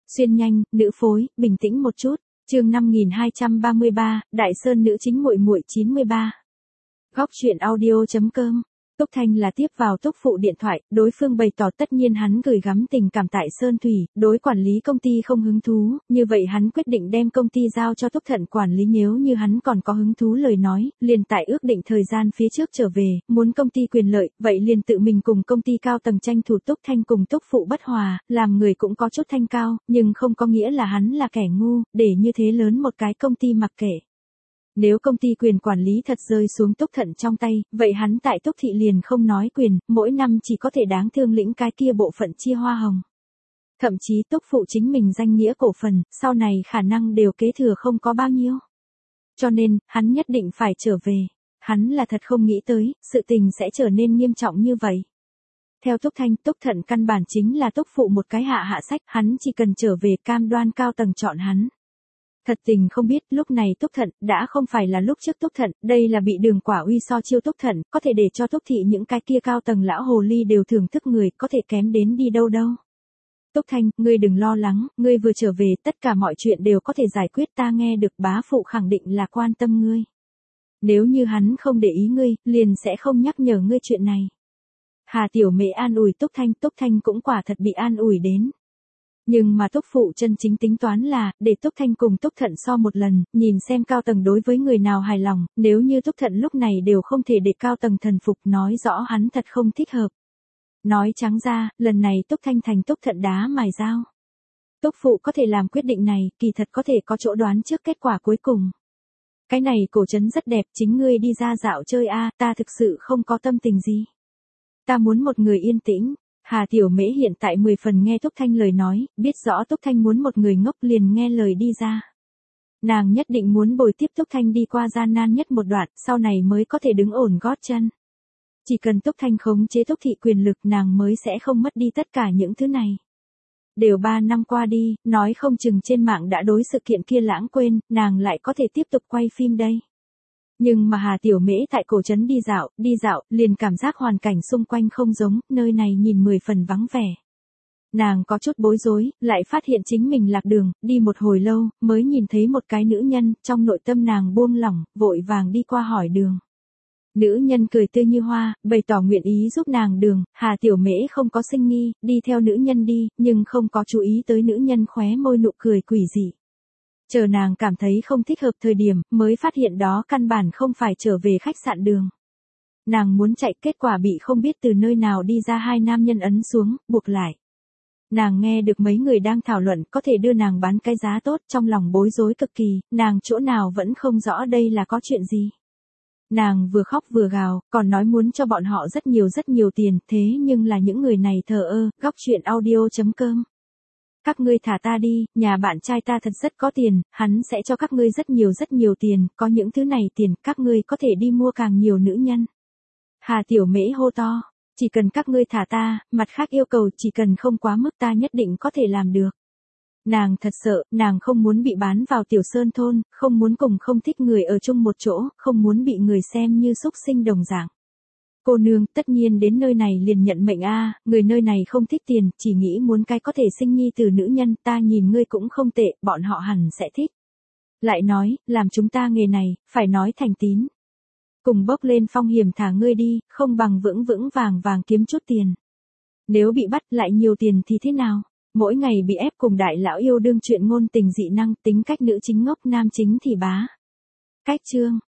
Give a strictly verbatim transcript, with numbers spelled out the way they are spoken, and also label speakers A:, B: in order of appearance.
A: Xuyên nhanh, nữ phối, bình tĩnh một chút. Chương năm nghìn hai trăm ba mươi ba, Đại Sơn nữ chính muội muội chín mươi ba. Góc truyện audio chấm com. Túc Thanh là tiếp vào Túc Phụ điện thoại, đối phương bày tỏ tất nhiên hắn gửi gắm tình cảm tại Sơn Thủy, đối quản lý công ty không hứng thú, như vậy hắn quyết định đem công ty giao cho Túc Thận quản lý, nếu như hắn còn có hứng thú lời nói, liền tại ước định thời gian phía trước trở về, muốn công ty quyền lợi, vậy liền tự mình cùng công ty cao tầng tranh thủ. Túc Thanh cùng Túc Phụ bất hòa, làm người cũng có chút thanh cao, nhưng không có nghĩa là hắn là kẻ ngu, để như thế lớn một cái công ty mặc kệ. Nếu công ty quyền quản lý thật rơi xuống Túc Thận trong tay, vậy hắn tại Túc Thị liền không nói quyền, mỗi năm chỉ có thể đáng thương lĩnh cái kia bộ phận chia hoa hồng. Thậm chí Túc Phụ chính mình danh nghĩa cổ phần, sau này khả năng đều kế thừa không có bao nhiêu. Cho nên, hắn nhất định phải trở về. Hắn là thật không nghĩ tới, sự tình sẽ trở nên nghiêm trọng như vậy. Theo Túc Thanh, Túc Thận căn bản chính là Túc Phụ một cái hạ hạ sách, hắn chỉ cần trở về cam đoan cao tầng chọn hắn. Thật tình không biết, lúc này Túc Thận, đã không phải là lúc trước Túc Thận, đây là bị Đường Quả Uy so chiêu Túc Thận, có thể để cho Túc Thị những cái kia cao tầng lão hồ ly đều thưởng thức người, có thể kém đến đi đâu đâu. Túc Thanh, ngươi đừng lo lắng, ngươi vừa trở về, tất cả mọi chuyện đều có thể giải quyết, ta nghe được bá phụ khẳng định là quan tâm ngươi. Nếu như hắn không để ý ngươi, liền sẽ không nhắc nhở ngươi chuyện này. Hà Tiểu Mễ an ủi Túc Thanh, Túc Thanh cũng quả thật bị an ủi đến. Nhưng mà Túc Phụ chân chính tính toán là, để Túc Thanh cùng Túc Thận so một lần, nhìn xem cao tầng đối với người nào hài lòng, nếu như Túc Thận lúc này đều không thể để cao tầng thần phục, nói rõ hắn thật không thích hợp. Nói trắng ra, lần này Túc Thanh thành Túc Thận đá mài dao. Túc Phụ có thể làm quyết định này, kỳ thật có thể có chỗ đoán trước kết quả cuối cùng. Cái này cổ trấn rất đẹp, chính ngươi đi ra dạo chơi a, ta thực sự không có tâm tình gì. Ta muốn một người yên tĩnh. Hà Tiểu Mễ hiện tại mười phần nghe Túc Thanh lời nói, biết rõ Túc Thanh muốn một người ngốc liền nghe lời đi ra. Nàng nhất định muốn bồi tiếp Túc Thanh đi qua gian nan nhất một đoạn, sau này mới có thể đứng ổn gót chân. Chỉ cần Túc Thanh khống chế Túc Thị quyền lực, nàng mới sẽ không mất đi tất cả những thứ này. Đều ba năm qua đi, nói không chừng trên mạng đã đối sự kiện kia lãng quên, nàng lại có thể tiếp tục quay phim đây. Nhưng mà Hà Tiểu Mễ tại cổ trấn đi dạo, đi dạo, liền cảm giác hoàn cảnh xung quanh không giống, nơi này nhìn mười phần vắng vẻ. Nàng có chút bối rối, lại phát hiện chính mình lạc đường, đi một hồi lâu, mới nhìn thấy một cái nữ nhân, trong nội tâm nàng buông lỏng, vội vàng đi qua hỏi đường. Nữ nhân cười tươi như hoa, bày tỏ nguyện ý giúp nàng đường, Hà Tiểu Mễ không có sinh nghi, đi theo nữ nhân đi, nhưng không có chú ý tới nữ nhân khóe môi nụ cười quỷ dị. Chờ nàng cảm thấy không thích hợp thời điểm, mới phát hiện đó căn bản không phải trở về khách sạn đường. Nàng muốn chạy, kết quả bị không biết từ nơi nào đi ra hai nam nhân ấn xuống, buộc lại. Nàng nghe được mấy người đang thảo luận có thể đưa nàng bán cái giá tốt, trong lòng bối rối cực kỳ, nàng chỗ nào vẫn không rõ đây là có chuyện gì. Nàng vừa khóc vừa gào, còn nói muốn cho bọn họ rất nhiều rất nhiều tiền, thế nhưng là những người này thờ ơ. Góc truyện audio chấm com. Các ngươi thả ta đi, nhà bạn trai ta thật rất có tiền, hắn sẽ cho các ngươi rất nhiều rất nhiều tiền, có những thứ này tiền, các ngươi có thể đi mua càng nhiều nữ nhân. Hà Tiểu Mễ hô to, chỉ cần các ngươi thả ta, mặt khác yêu cầu chỉ cần không quá mức ta nhất định có thể làm được. Nàng thật sợ, nàng không muốn bị bán vào Tiểu Sơn thôn, không muốn cùng không thích người ở chung một chỗ, không muốn bị người xem như xúc sinh đồng dạng. Cô nương, tất nhiên đến nơi này liền nhận mệnh a, người nơi này không thích tiền, chỉ nghĩ muốn cái có thể sinh nhi từ nữ nhân, ta nhìn ngươi cũng không tệ, bọn họ hẳn sẽ thích. Lại nói, làm chúng ta nghề này, phải nói thành tín. Cùng bốc lên phong hiểm thả ngươi đi, không bằng vững vững vàng vàng kiếm chút tiền. Nếu bị bắt lại nhiều tiền thì thế nào? Mỗi ngày bị ép cùng đại lão yêu đương chuyện ngôn tình dị năng, tính cách nữ chính ngốc nam chính thì bá. Cách chương.